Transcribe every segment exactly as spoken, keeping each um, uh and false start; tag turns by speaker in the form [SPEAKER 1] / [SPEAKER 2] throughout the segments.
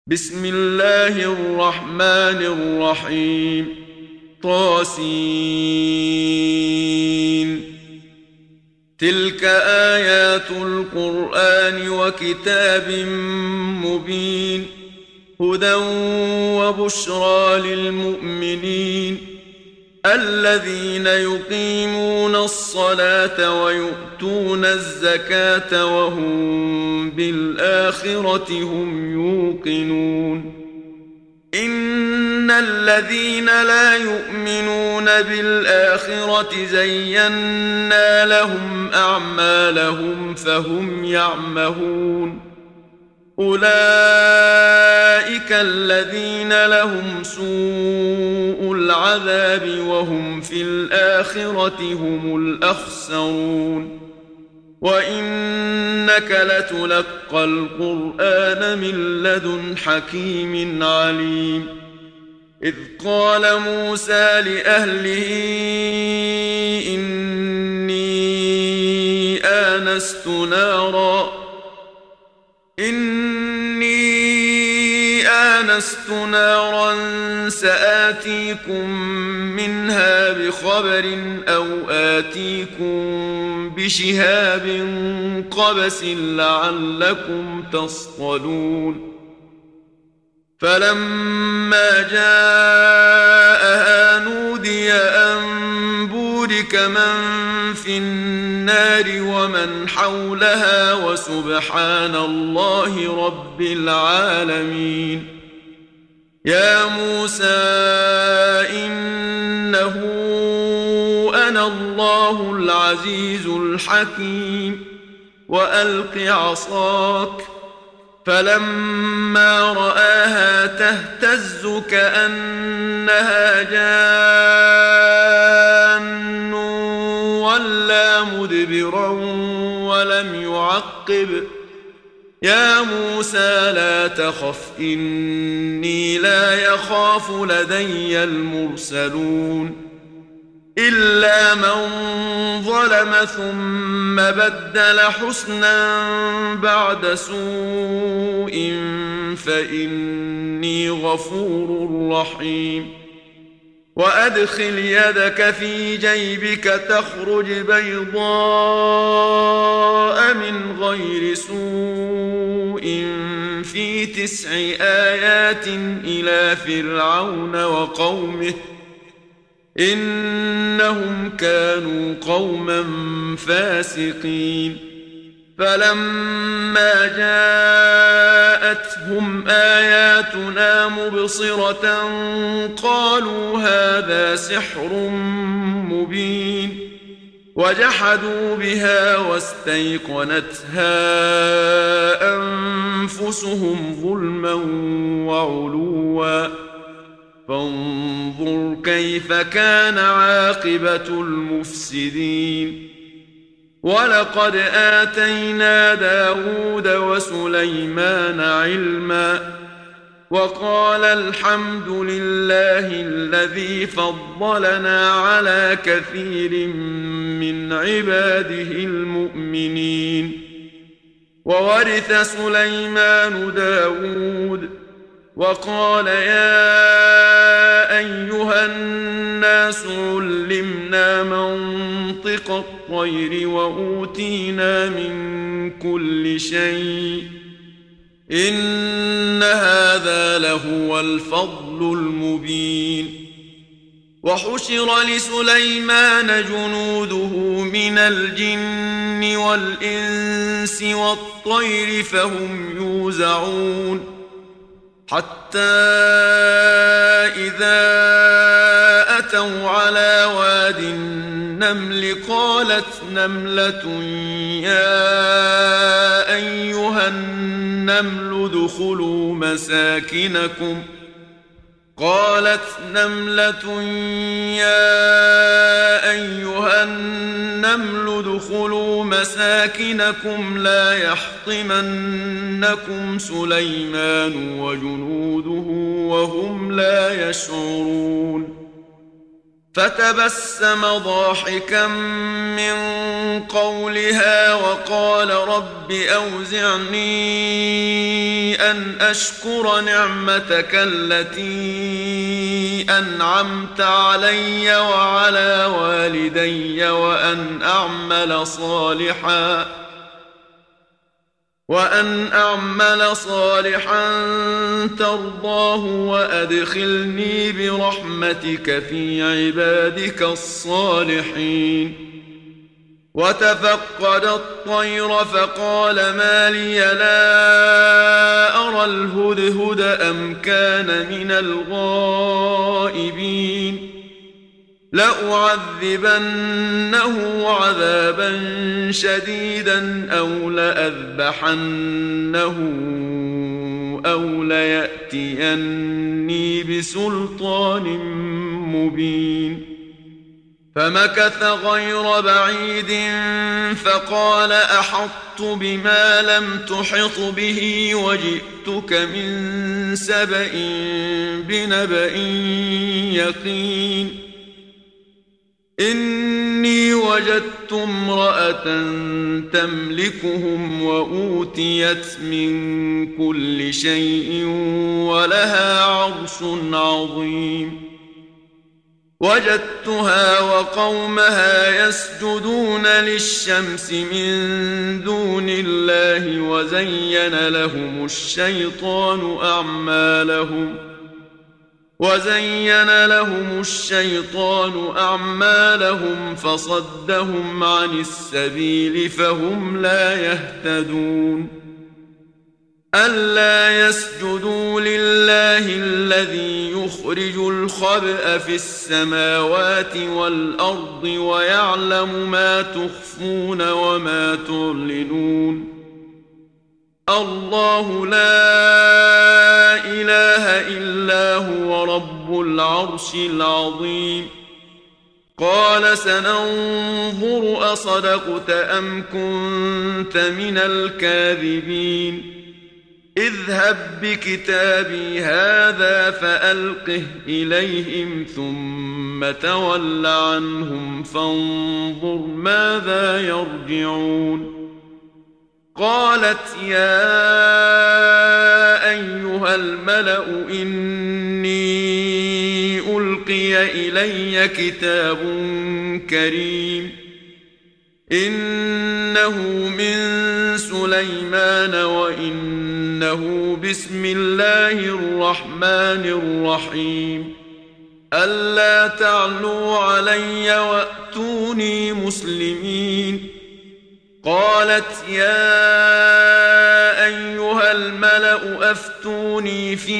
[SPEAKER 1] بسم الله الرحمن الرحيم. طاسين. تلك آيات القرآن وكتاب مبين، هدى وبشرى للمؤمنين الذين يقيمون الصلاة ويؤتون الزكاة وهم بالآخرة هم يوقنون. إن الذين لا يؤمنون بالآخرة زينا لهم أعمالهم فهم يعمهون. أولئك الذين لهم سوء العذاب وهم في الآخرة هم الأخسرون. وإنك لتلقى القرآن من لدن حكيم عليم. إذ قال موسى لأهله إني آنست نارا إني آنست نارا سآتيكم منها بخبر أو آتيكم بشهاب قبس لعلكم تصطلون. فلما جاءها نودي أن بورك من في النار ومن حولها وسبحان الله رب العالمين. يا موسى إنه أنا الله العزيز الحكيم وألق عصاك. فلما رآها تهتز كأنها جان ولا مدبرا ولم يعقب. يا موسى لا تخف إني لا يخاف لدي المرسلون. إلا من ظلم ثم بدل حسنا بعد سوء فإني غفور رحيم. وأدخل يدك في جيبك تخرج بيضاء من غير سوء في تسع آيات إلى فرعون وقومه إنهم كانوا قوما فاسقين. فلما جاءتهم آياتنا مبصرة قالوا هذا سحر مبين، وجحدوا بها واستيقنتها أنفسهم ظلما وعلوا. فانظر كيف كان عاقبة المفسدين. ولقد آتينا داود وسليمان علما وقال الحمد لله الذي فضلنا على كثير من عباده المؤمنين. وورث سليمان داود وقال يا أيها الناس علمنا منطق الطير وأوتينا من كل شيء إن هذا لهو الفضل المبين. وحشر لسليمان جنوده من الجن والإنس والطير فهم يوزعون. حتى إذا أتوا على واد النمل قالت نملة يا أيها النمل ادخلوا مساكنكم قالت نملة يا أيها النمل ادخلوا مساكنكم لا يحطمنكم سليمان وجنوده وهم لا يشعرون. فتبسم ضاحكا من قولها وقال رب أوزعني أن أشكر نعمتك التي أنعمت علي وعلى والدي وأن أعمل صالحا وأن أعمل صالحا ترضاه وأدخلني برحمتك في عبادك الصالحين. وتفقد الطير فقال ما لي لا أرى الهدهد أم كان من الغائبين لأعذبنه عذابا شديدا أو لأذبحنه أو ليأتيني بسلطان مبين. فمكث غير بعيد فقال أحطت بما لم تحط به وجئتك من سبأ بنبأ يقين. إني وجدت امرأة تملكهم وأوتيت من كل شيء ولها عرش عظيم. وجدتها وقومها يسجدون للشمس من دون الله وزين لهم الشيطان أعمالهم وزين لهم الشيطان أعمالهم فصدهم عن السبيل فهم لا يهتدون. ألا يسجدوا لله الذي يخرج الخبأ في السماوات والأرض ويعلم ما تخفون وما تعلنون. الله لا إله إلا هو رب العرش العظيم. قال سننظر أصدقت أم كنت من الكاذبين. اذهب بكتابي هذا فألقه إليهم ثم تول عنهم فانظر ماذا يرجعون. قالت يا أيها الملأ إني ألقي إلي كتاب كريم إنه من سليمان وإنه بسم الله الرحمن الرحيم. ألا تعلوا علي وأتوني مسلمين. قالت يا أيها الملأ أفتوني في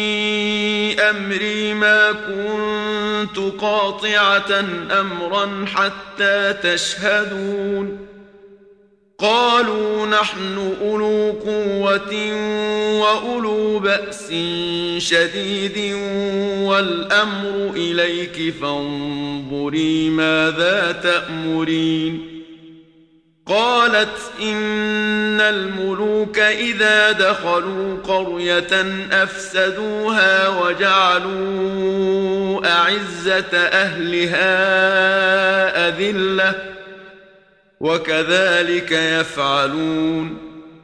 [SPEAKER 1] أمري ما كنت قاطعة أمرا حتى تشهدون. قالوا نحن أولو قوة وأولو بأس شديد والأمر إليك فانظري ماذا تأمرين. قالت إن الملوك إذا دخلوا قرية أفسدوها وجعلوا أعزة أهلها أذلة وكذلك يفعلون.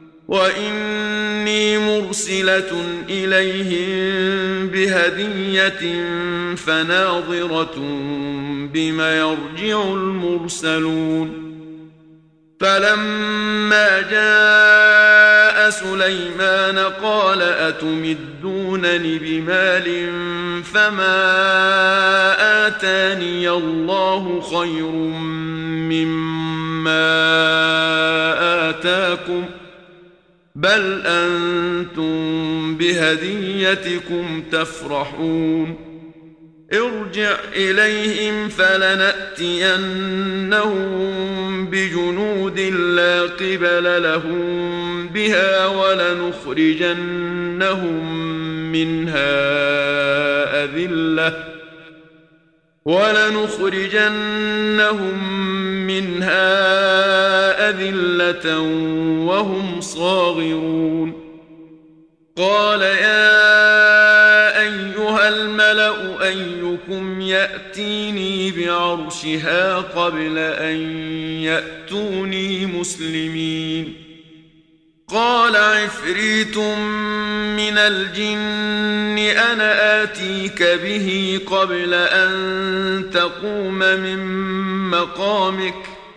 [SPEAKER 1] وإني مرسلة إليهم بهدية فناظرة بما يرجع المرسلون. فلما جاء سليمان قال أتمدونني بمال فما آتاني الله خير مما آتاكم بل أنتم بهديتكم تفرحون. ارجع إليهم فلنأتينهم بجنود لا قبل لهم بها ولنخرجنهم منها أذلة ولنخرجنهم منها أذلة وهم صاغرون. قال يا أيها الملأ أيكم يأتيني بعرشها قبل أن يأتوني مسلمين. قال عفريت من الجن أنا آتيك به قبل أن تقوم من مقامك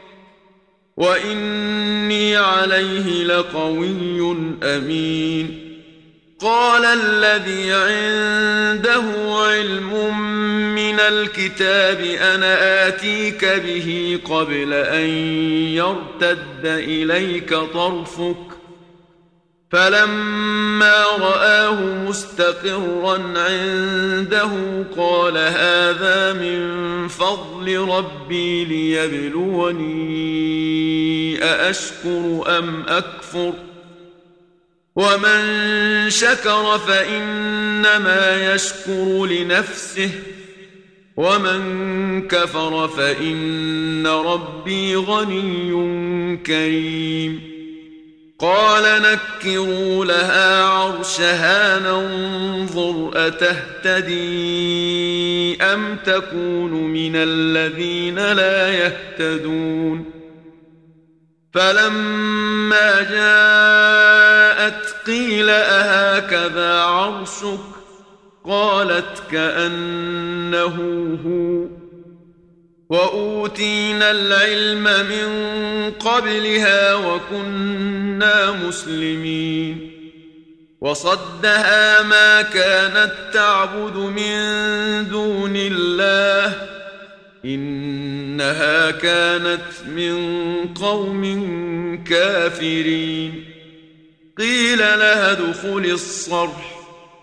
[SPEAKER 1] وإني عليه لقوي أمين. قال الذي عنده علم من الكتاب أنا آتيك به قبل أن يرتد إليك طرفك فلما رآه مستقرا عنده قال هذا من فضل ربي ليبلوني أأشكر أم أكفر ومن شكر فإنما يشكر لنفسه ومن كفر فإن ربي غني كريم. قال نكروا لها عرشها ننظر أتهتدي أم تكون من الذين لا يهتدون. فلما جاءت قيل أهكذا عرشك قالت كأنه هو وأوتينا العلم من قبلها وكنا مسلمين. وصدها ما كانت تعبد من دون الله إنها كانت من قوم كافرين. قيل لها ادخل الصرح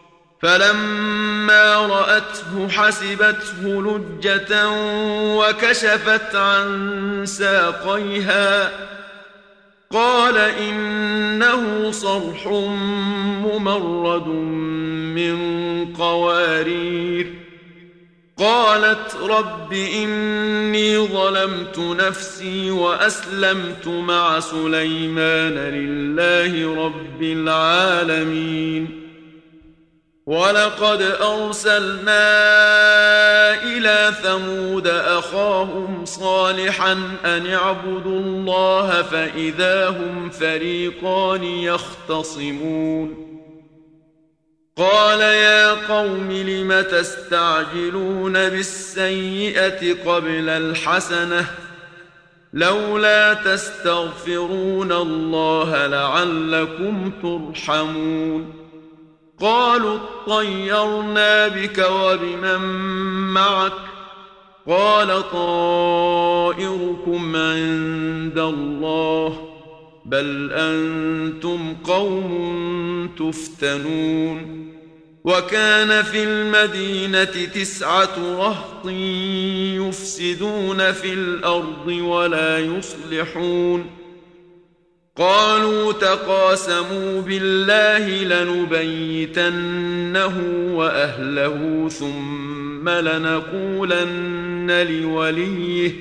[SPEAKER 1] فلما رأته حسبته لجة وكشفت عن ساقيها قال إنه صرح ممرد من قوارير. قالت رب إني ظلمت نفسي وأسلمت مع سليمان لله رب العالمين. ولقد أرسلنا إلى ثمود أخاهم صالحا أن اعبدوا الله فإذا هم فريقان يختصمون. قال يا قوم لم تستعجلون بالسيئة قبل الحسنة لولا تستغفرون الله لعلكم ترحمون. قالوا اطيرنا بك وبمن معك قال طائركم عند الله بل أنتم قوم تفتنون. وكان في المدينة تسعة رهط يفسدون في الأرض ولا يصلحون. قالوا تقاسموا بالله لنبيتنه وأهله ثم لنقولن لوليه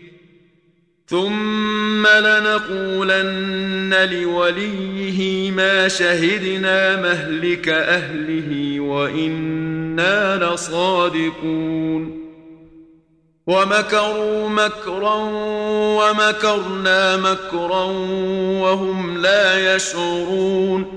[SPEAKER 1] ثم لنقولن لوليه ما شهدنا مهلك أهله وإنا لصادقون. ومكروا مكرا ومكرنا مكرا وهم لا يشعرون.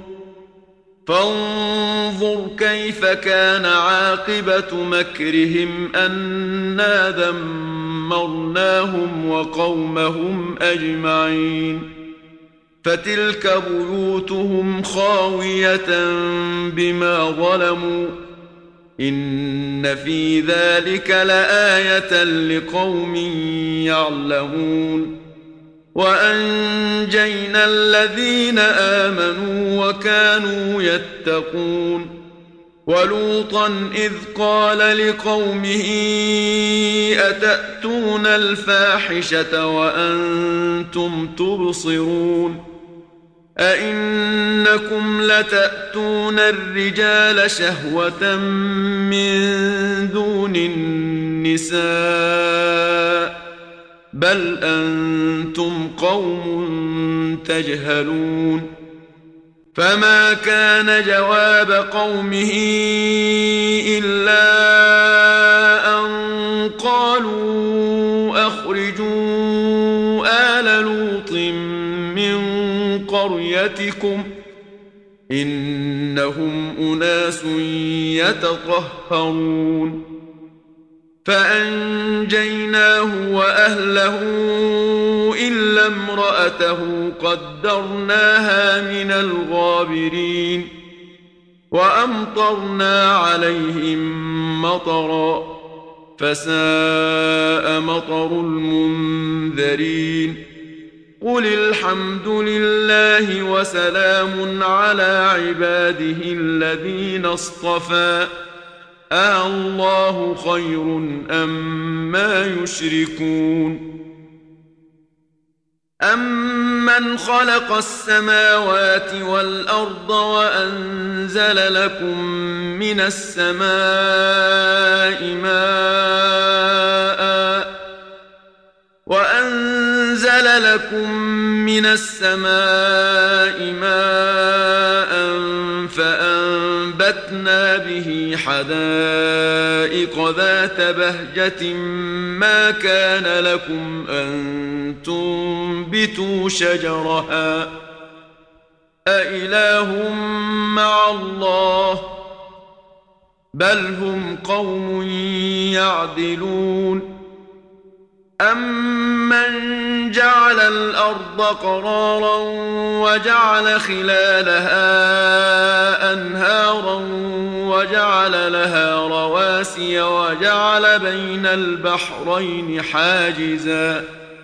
[SPEAKER 1] فانظر كيف كان عاقبة مكرهم أنا دمرناهم وقومهم أجمعين. فتلك بيوتهم خاوية بما ظلموا إن في ذلك لآية لقوم يعلمون. وأنجينا الذين آمنوا وكانوا يتقون. ولوطا إذ قال لقومه أتأتون الفاحشة وأنتم تبصرون أئنكم لتأتون الرجال شهوة من دون النساء بل أنتم قوم تجهلون. فما كان جواب قومه إلا أن قالوا أخرجوا آل لوط من قريتكم إنهم أناس يتطهرون فأنجيناه وأهله إلا امرأته قدرناها من الغابرين وأمطرنا عليهم مطرا فساء مطر المنذرين قل الحمد لله وسلام على عباده الذين اصطفى آه الله خير أم ما يشركون أمن خلق السماوات والأرض وأنزل لكم من السماء ماء وأنزل لكم من السماء ماء فأنبتنا به حدائق ذات بهجة ما كان لكم أن تنبتوا شجرها أإله مع الله بل هم قوم يعدلون أمن جعل الأرض قرارا وجعل خلالها أنهارا وجعل لها رواسي وجعل بين البحرين حاجزا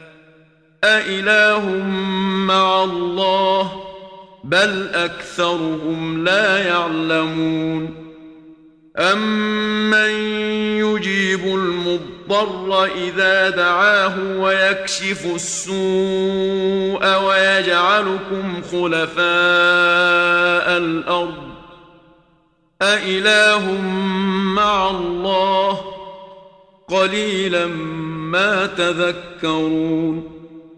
[SPEAKER 1] أإله مع الله بل أكثرهم لا يعلمون أمن يجيب المضطر إذا دعاه ويكشف السوء ويجعلكم خلفاء الأرض أإله مع الله قليلا ما تذكرون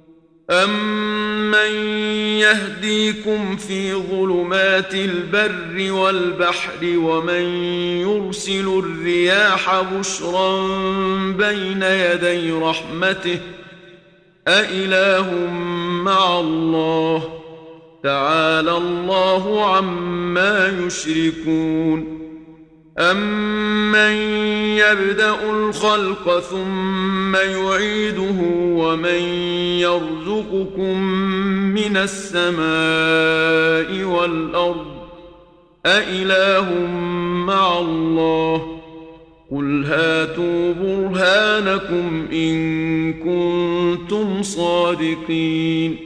[SPEAKER 1] أمن يهديكم في ظلمات البر والبحر ومن يرسل الرياح بشرا بين يدي رحمته أإله مع الله تعالى الله عما يشركون أمن يبدأ الخلق ثم يعيده ومن يرزقكم من السماء والأرض أإله مع الله قل هاتوا برهانكم إن كنتم صادقين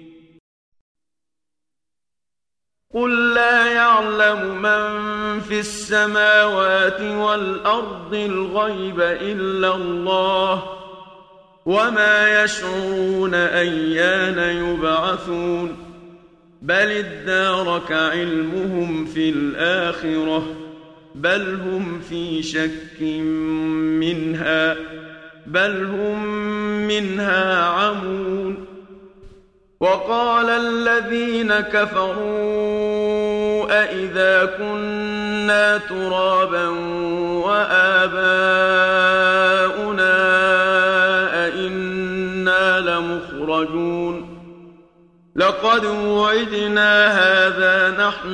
[SPEAKER 1] قل لا يعلم من في السماوات والأرض الغيب إلا الله وما يشعرون أيان يبعثون بل ادارك علمهم في الآخرة بل هم في شك منها بل هم منها عمون وقال الذين كفروا أإذا كنا ترابا وآباؤنا أإنا لمخرجون لقد وعدنا هذا نحن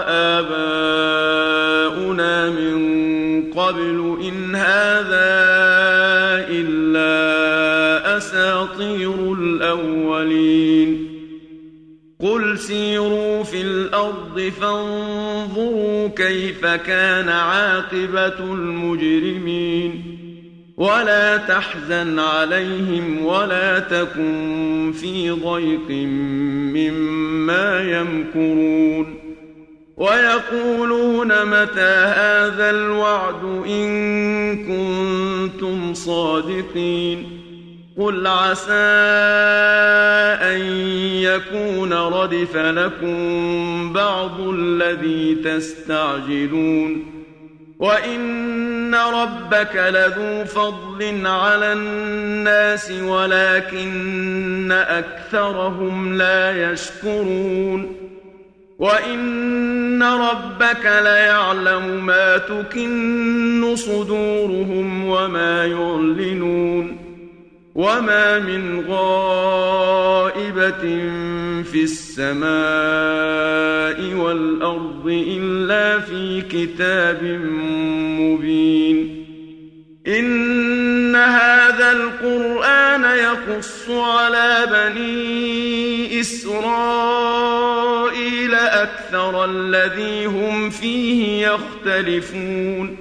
[SPEAKER 1] وآباؤنا من قبل إن هذا إلا أساطير الأولين قل سيروا في الأرض فانظروا كيف كان عاقبة المجرمين ولا تحزن عليهم ولا تكن في ضيق مما يمكرون ويقولون متى هذا الوعد إن كنتم صادقين قل عسى أن يكون ردف لكم بعض الذي تستعجلون وإن ربك لذو فضل على الناس ولكن أكثرهم لا يشكرون وإن ربك ليعلم ما تكن صدورهم وما يعلنون وما من غائبة في السماء والأرض إلا في كتاب مبين. إن هذا القرآن يقص على بني إسرائيل أكثر الذي هم فيه يختلفون،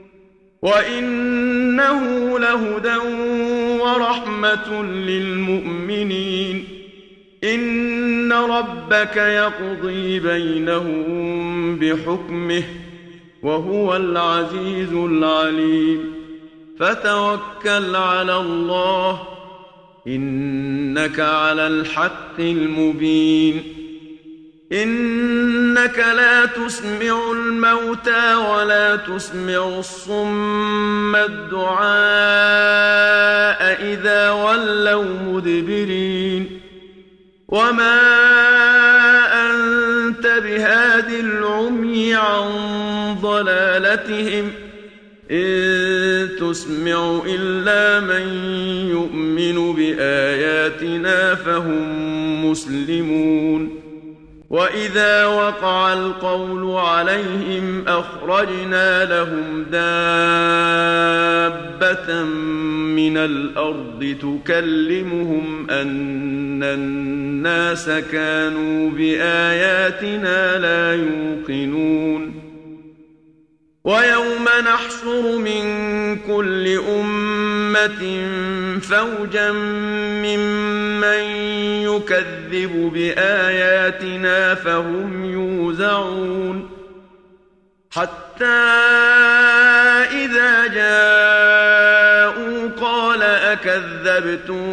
[SPEAKER 1] وإنه لهدى ورحمة للمؤمنين. إن ربك يقضي بينهم بحكمه وهو العزيز العليم. فتوكل على الله إنك على الحق المبين. إنك لا تسمع الموتى ولا تسمع الصم الدعاء إذا ولوا مدبرين. وما أنت بهاد العمي عن ضلالتهم إن تسمع إلا من يؤمن بآياتنا فهم مسلمون. وإذا وقع القول عليهم أخرجنا لهم دابة من الأرض تكلمهم أن الناس كانوا بآياتنا لا يوقنون. ويوم نحشر من كل أمة فوجا ممن يكذب بآياتنا فهم يوزعون. حتى إذا جاءوا قال أكذبتم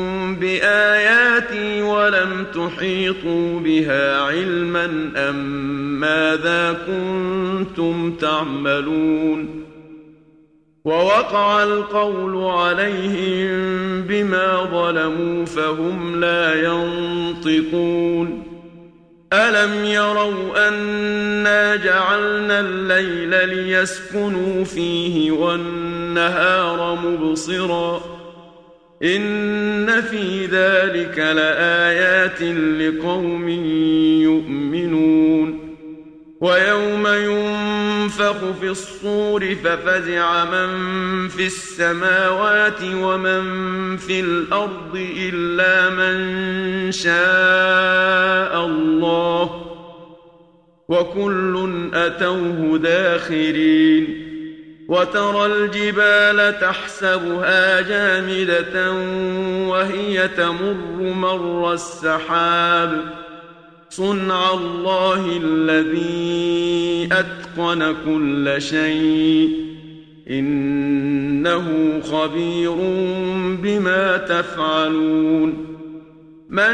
[SPEAKER 1] بآياتي ولم تحيطوا بها علما أم ماذا كنتم تعملون. ووقع القول عليهم بما ظلموا فهم لا ينطقون. ألم يروا أنا جعلنا الليل ليسكنوا فيه والنهار مبصرا إن في ذلك لآيات لقوم يؤمنون. ويوم ينفخ في الصور ففزع من في السماوات ومن في الأرض إلا من شاء الله وكل أتوه داخرين. وترى الجبال تحسبها جامدة وهي تمر مر السحاب صنع الله الذي أتقن كل شيء إنه خبير بما تفعلون. من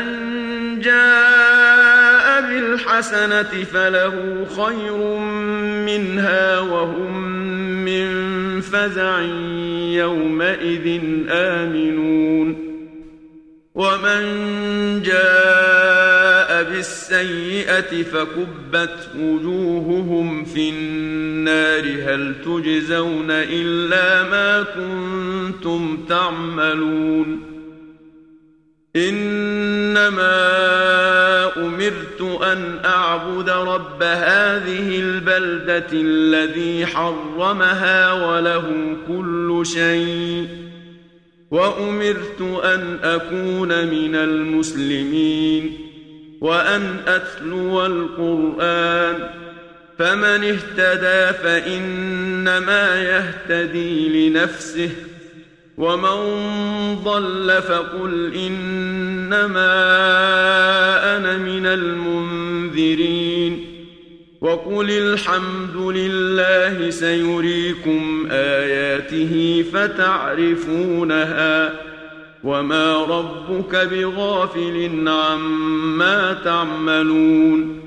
[SPEAKER 1] جاء بالحسنة فله خير منها وهم من فزع يومئذ آمنون. ومن جاء بالسيئة فكبت وجوههم في النار هل تجزون إلا ما كنتم تعملون. إنما أمرت أن أعبد رب هذه البلدة الذي حرمها وله كل شيء وأمرت أن أكون من المسلمين وأن أتلو القرآن فمن اهتدى فإنما يهتدي لنفسه ومن ضل فقل إنما أنا من المنذرين. وقل الحمد لله سيريكم آياته فتعرفونها وما ربك بغافل عما تعملون.